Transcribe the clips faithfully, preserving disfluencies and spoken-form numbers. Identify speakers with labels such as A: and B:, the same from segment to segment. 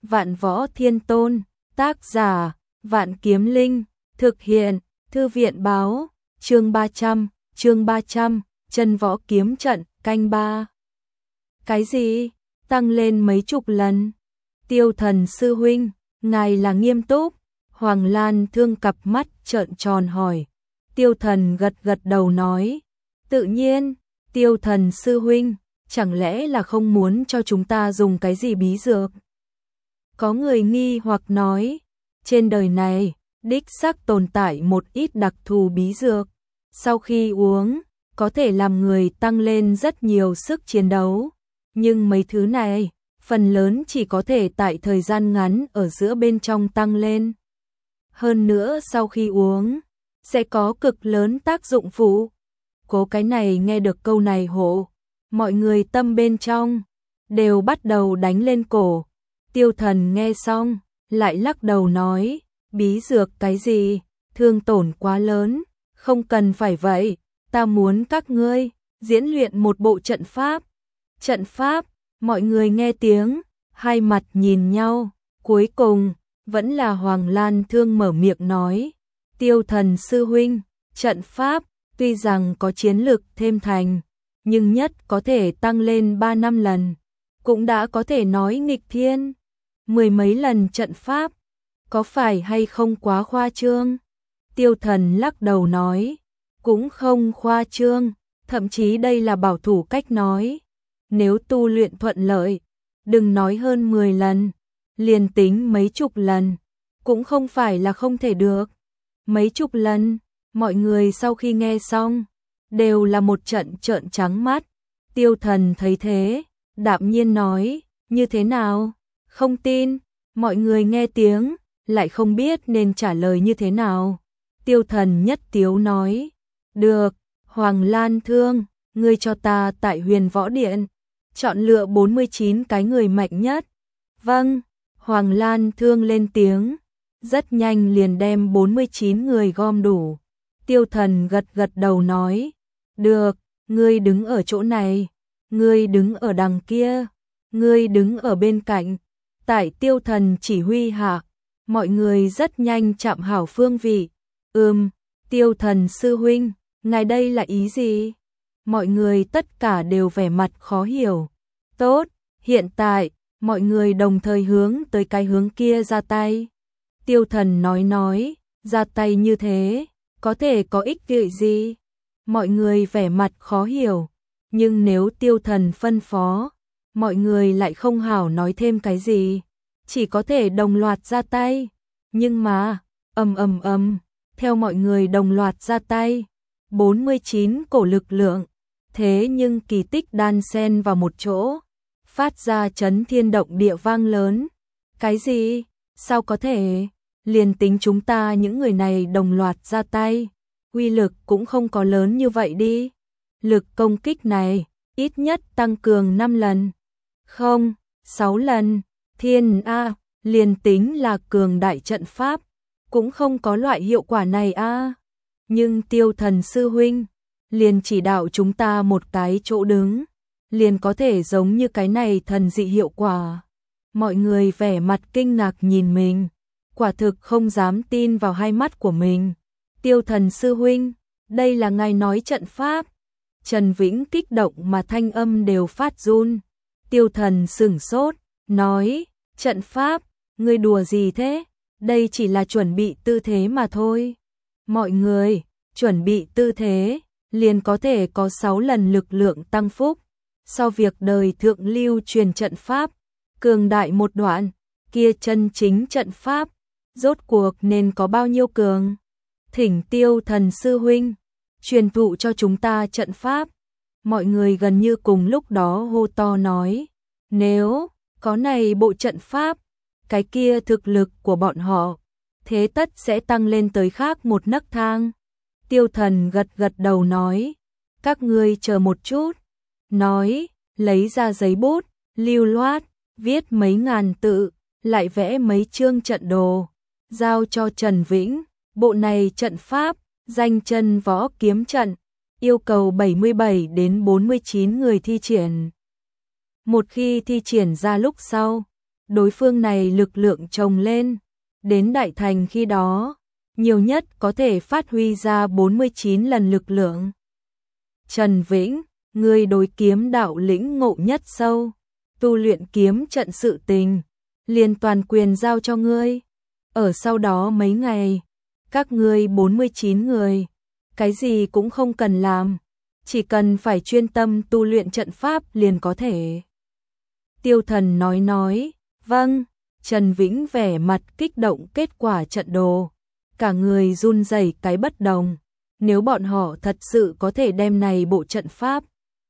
A: Vạn Võ Thiên Tôn, tác giả, Vạn Kiếm Linh, thực hiện, Thư viện báo, chương ba trăm, chương ba trăm, chân võ kiếm trận, canh ba. Cái gì? Tăng lên mấy chục lần? Tiêu Thần sư huynh, ngài là nghiêm túc? Hoàng Lan Thương cặp mắt trợn tròn hỏi. Tiêu Thần gật gật đầu nói, tự nhiên. Tiêu Thần sư huynh, chẳng lẽ là không muốn cho chúng ta dùng cái gì bí dược? Có người nghi hoặc nói, trên đời này, đích xác tồn tại một ít đặc thù bí dược. Sau khi uống, có thể làm người tăng lên rất nhiều sức chiến đấu. Nhưng mấy thứ này, phần lớn chỉ có thể tại thời gian ngắn ở giữa bên trong tăng lên. Hơn nữa sau khi uống, sẽ có cực lớn tác dụng phụ. Cố cái này nghe được câu này hộ, mọi người tâm bên trong, đều bắt đầu đánh lên cổ. Tiêu Thần nghe xong, lại lắc đầu nói, bí dược cái gì, thương tổn quá lớn, không cần phải vậy, ta muốn các ngươi diễn luyện một bộ trận pháp. Trận pháp, mọi người nghe tiếng, hai mặt nhìn nhau, cuối cùng, vẫn là Hoàng Lan Thương mở miệng nói, Tiêu Thần sư huynh, trận pháp, tuy rằng có chiến lực thêm thành, nhưng nhất có thể tăng lên ba năm lần, cũng đã có thể nói nghịch thiên. Mười mấy lần trận pháp, có phải hay không quá khoa trương? Tiêu Thần lắc đầu nói, cũng không khoa trương, thậm chí đây là bảo thủ cách nói. Nếu tu luyện thuận lợi, đừng nói hơn mười lần, liền tính mấy chục lần, cũng không phải là không thể được. Mấy chục lần, mọi người sau khi nghe xong, đều là một trận trợn trắng mắt. Tiêu Thần thấy thế, đạm nhiên nói, như thế nào? Không tin, mọi người nghe tiếng, lại không biết nên trả lời như thế nào. Tiêu Thần nhất tiếu nói, được, Hoàng Lan Thương, ngươi cho ta tại Huyền Võ Điện, chọn lựa bốn mươi chín cái người mạnh nhất. Vâng, Hoàng Lan Thương lên tiếng, rất nhanh liền đem bốn mươi chín người gom đủ. Tiêu Thần gật gật đầu nói, được, ngươi đứng ở chỗ này, ngươi đứng ở đằng kia, ngươi đứng ở bên cạnh. Tại Tiêu Thần chỉ huy hạ, mọi người rất nhanh chạm hảo phương vị. Ừm, Tiêu Thần sư huynh, ngài đây là ý gì? Mọi người tất cả đều vẻ mặt khó hiểu. Tốt, hiện tại, mọi người đồng thời hướng tới cái hướng kia ra tay. Tiêu Thần nói nói, ra tay như thế, có thể có ích lợi gì? Mọi người vẻ mặt khó hiểu, nhưng nếu Tiêu Thần phân phó, mọi người lại không hảo nói thêm cái gì, chỉ có thể đồng loạt ra tay. Nhưng mà, ầm ầm ầm, theo mọi người đồng loạt ra tay, bốn mươi chín cổ lực lượng, thế nhưng kỳ tích đan xen vào một chỗ, phát ra chấn thiên động địa vang lớn. Cái gì? Sao có thể? Liền tính chúng ta những người này đồng loạt ra tay, uy lực cũng không có lớn như vậy đi. Lực công kích này, ít nhất tăng cường năm lần. Không, sáu lần. Thiên A, liền tính là cường đại trận pháp, cũng không có loại hiệu quả này a. Nhưng Tiêu Thần sư huynh, liền chỉ đạo chúng ta một cái chỗ đứng, liền có thể giống như cái này thần dị hiệu quả. Mọi người vẻ mặt kinh ngạc nhìn mình, quả thực không dám tin vào hai mắt của mình. Tiêu Thần sư huynh, đây là ngài nói trận pháp. Trần Vĩnh kích động mà thanh âm đều phát run. Tiêu Thần sửng sốt, nói, trận pháp, ngươi đùa gì thế? Đây chỉ là chuẩn bị tư thế mà thôi. Mọi người, chuẩn bị tư thế, liền có thể có sáu lần lực lượng tăng phúc. So việc đời thượng lưu truyền trận pháp, cường đại một đoạn, kia chân chính trận pháp, rốt cuộc nên có bao nhiêu cường? Thỉnh Tiêu Thần sư huynh, truyền thụ cho chúng ta trận pháp. Mọi người gần như cùng lúc đó hô to nói, nếu có này bộ trận pháp, cái kia thực lực của bọn họ, thế tất sẽ tăng lên tới khác một nấc thang. Tiêu Thần gật gật đầu nói, các ngươi chờ một chút. Nói, lấy ra giấy bút, lưu loát, viết mấy ngàn tự, lại vẽ mấy chương trận đồ, giao cho Trần Vĩnh. Bộ này trận pháp, danh chân võ kiếm trận, yêu cầu bảy mươi bảy đến bốn mươi chín người thi triển. Một khi thi triển ra lúc sau, đối phương này lực lượng chồng lên, đến đại thành khi đó, nhiều nhất có thể phát huy ra bốn mươi chín lần lực lượng. Trần Vĩnh, ngươi đối kiếm đạo lĩnh ngộ nhất sâu, tu luyện kiếm trận sự tình, liền toàn quyền giao cho ngươi. Ở sau đó mấy ngày, các ngươi bốn mươi chín người, cái gì cũng không cần làm, chỉ cần phải chuyên tâm tu luyện trận pháp liền có thể. Tiêu Thần nói nói, vâng. Trần Vĩnh vẻ mặt kích động kết quả trận đồ, cả người run rẩy cái bất đồng. Nếu bọn họ thật sự có thể đem này bộ trận pháp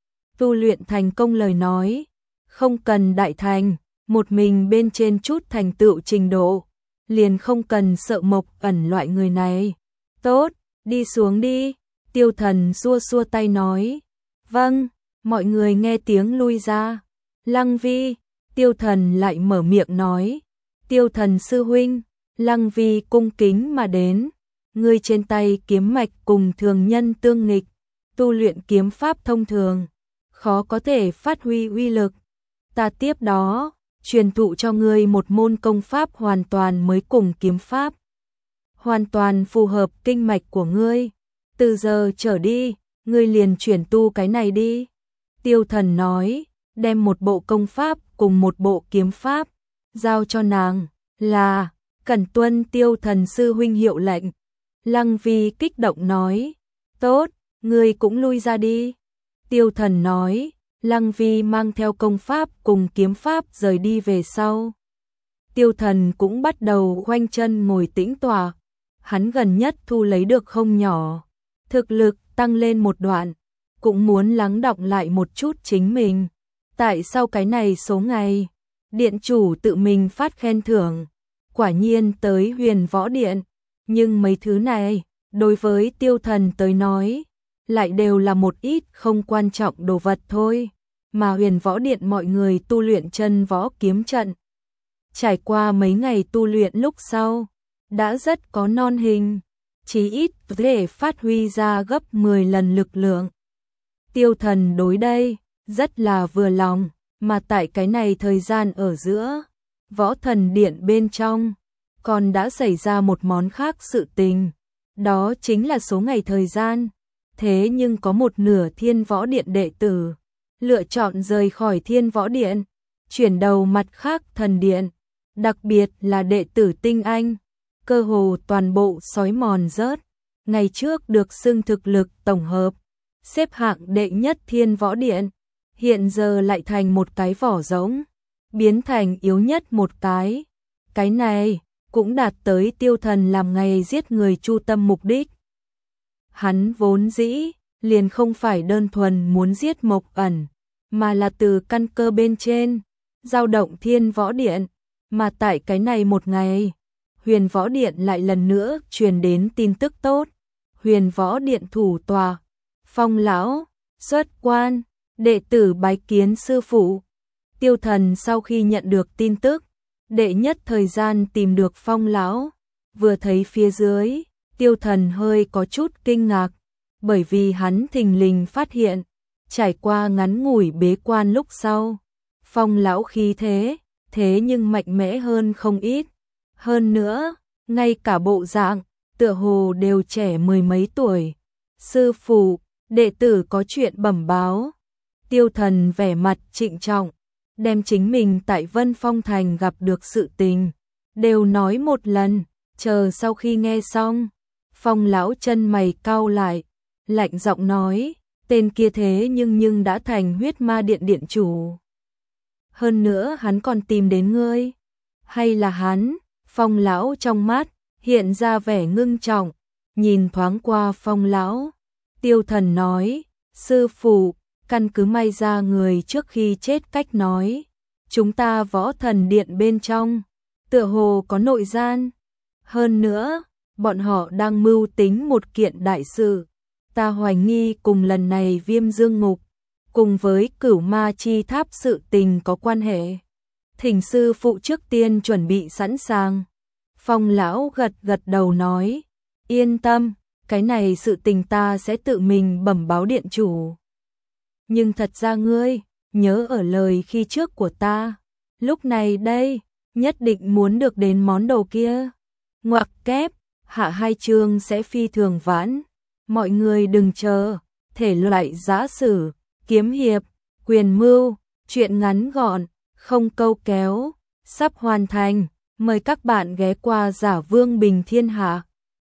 A: tu luyện thành công lời nói, không cần đại thành, một mình bên trên chút thành tựu trình độ, liền không cần sợ Mộc Ẩn loại người này. Tốt, đi xuống đi. Tiêu Thần xua xua tay nói, vâng. Mọi người nghe tiếng lui ra. Lăng Vi, Tiêu Thần lại mở miệng nói, Tiêu Thần sư huynh. Lăng Vi cung kính mà đến, ngươi trên tay kiếm mạch cùng thường nhân tương nghịch, tu luyện kiếm pháp thông thường, khó có thể phát huy uy lực. Ta tiếp đó, truyền thụ cho ngươi một môn công pháp hoàn toàn mới cùng kiếm pháp, hoàn toàn phù hợp kinh mạch của ngươi. Từ giờ trở đi, ngươi liền chuyển tu cái này đi. Tiêu Thần nói, đem một bộ công pháp cùng một bộ kiếm pháp giao cho nàng, là cẩn tuân Tiêu Thần sư huynh hiệu lệnh. Lăng Vi kích động nói, tốt, ngươi cũng lui ra đi. Tiêu Thần nói, Lăng Vi mang theo công pháp cùng kiếm pháp rời đi về sau. Tiêu Thần cũng bắt đầu khoanh chân ngồi tĩnh tọa, hắn gần nhất thu lấy được không nhỏ, thực lực tăng lên một đoạn, cũng muốn lắng đọng lại một chút chính mình. Tại sao cái này số ngày, điện chủ tự mình phát khen thưởng, quả nhiên tới Huyền Võ Điện, nhưng mấy thứ này, đối với Tiêu Thần tới nói, lại đều là một ít không quan trọng đồ vật thôi, mà Huyền Võ Điện mọi người tu luyện chân võ kiếm trận. Trải qua mấy ngày tu luyện lúc sau, đã rất có non hình, chí ít có thể phát huy ra gấp mười lần lực lượng. Tiêu Thần đối đây, rất là vừa lòng, mà tại cái này thời gian ở giữa, Võ Thần Điện bên trong, còn đã xảy ra một món khác sự tình, đó chính là số ngày thời gian, thế nhưng có một nửa Thiên Võ Điện đệ tử, lựa chọn rời khỏi Thiên Võ Điện, chuyển đầu mặt khác thần điện, đặc biệt là đệ tử tinh anh, cơ hồ toàn bộ sói mòn rớt, ngày trước được xưng thực lực tổng hợp, xếp hạng đệ nhất Thiên Võ Điện, hiện giờ lại thành một cái vỏ rỗng, biến thành yếu nhất một cái. Cái này cũng đạt tới Tiêu Thần làm ngày giết người chu tâm mục đích. Hắn vốn dĩ liền không phải đơn thuần muốn giết Mộc Ẩn, mà là từ căn cơ bên trên dao động Thiên Võ Điện, mà tại cái này một ngày, Huyền Võ Điện lại lần nữa truyền đến tin tức tốt. Huyền Võ Điện thủ tòa, Phong lão xuất quan, đệ tử bái kiến sư phụ. Tiêu Thần sau khi nhận được tin tức, đệ nhất thời gian tìm được Phong lão, vừa thấy phía dưới, Tiêu Thần hơi có chút kinh ngạc, bởi vì hắn thình lình phát hiện, trải qua ngắn ngủi bế quan lúc sau, Phong lão khí thế, thế nhưng mạnh mẽ hơn không ít. Hơn nữa, ngay cả bộ dạng, tựa hồ đều trẻ mười mấy tuổi. Sư phụ, đệ tử có chuyện bẩm báo. Tiêu Thần vẻ mặt trịnh trọng, đem chính mình tại Vân Phong Thành gặp được sự tình, đều nói một lần, chờ sau khi nghe xong, Phong lão chân mày cau lại, lạnh giọng nói, tên kia thế nhưng nhưng đã thành Huyết Ma Điện điện chủ. Hơn nữa hắn còn tìm đến ngươi, hay là hắn? Phong lão trong mắt hiện ra vẻ ngưng trọng, nhìn thoáng qua Phong lão, Tiêu Thần nói, sư phụ, căn cứ may ra người trước khi chết cách nói, chúng ta Võ Thần Điện bên trong, tựa hồ có nội gian. Hơn nữa, bọn họ đang mưu tính một kiện đại sự, ta hoài nghi cùng lần này Viêm Dương Ngục, cùng với Cửu Ma Chi Tháp sự tình có quan hệ. Thỉnh sư phụ trước tiên chuẩn bị sẵn sàng. Phong lão gật gật đầu nói, yên tâm, cái này sự tình ta sẽ tự mình bẩm báo điện chủ. Nhưng thật ra ngươi, nhớ ở lời khi trước của ta, Lúc này đây, nhất định muốn được đến món đồ kia. Ngoặc kép, hạ hai chương sẽ phi thường vãn. Mọi người đừng chờ, thể loại giã sử, kiếm hiệp, quyền mưu, truyện ngắn gọn, không câu kéo, sắp hoàn thành. Mời các bạn ghé qua Giả Vương Bình Thiên Hạ.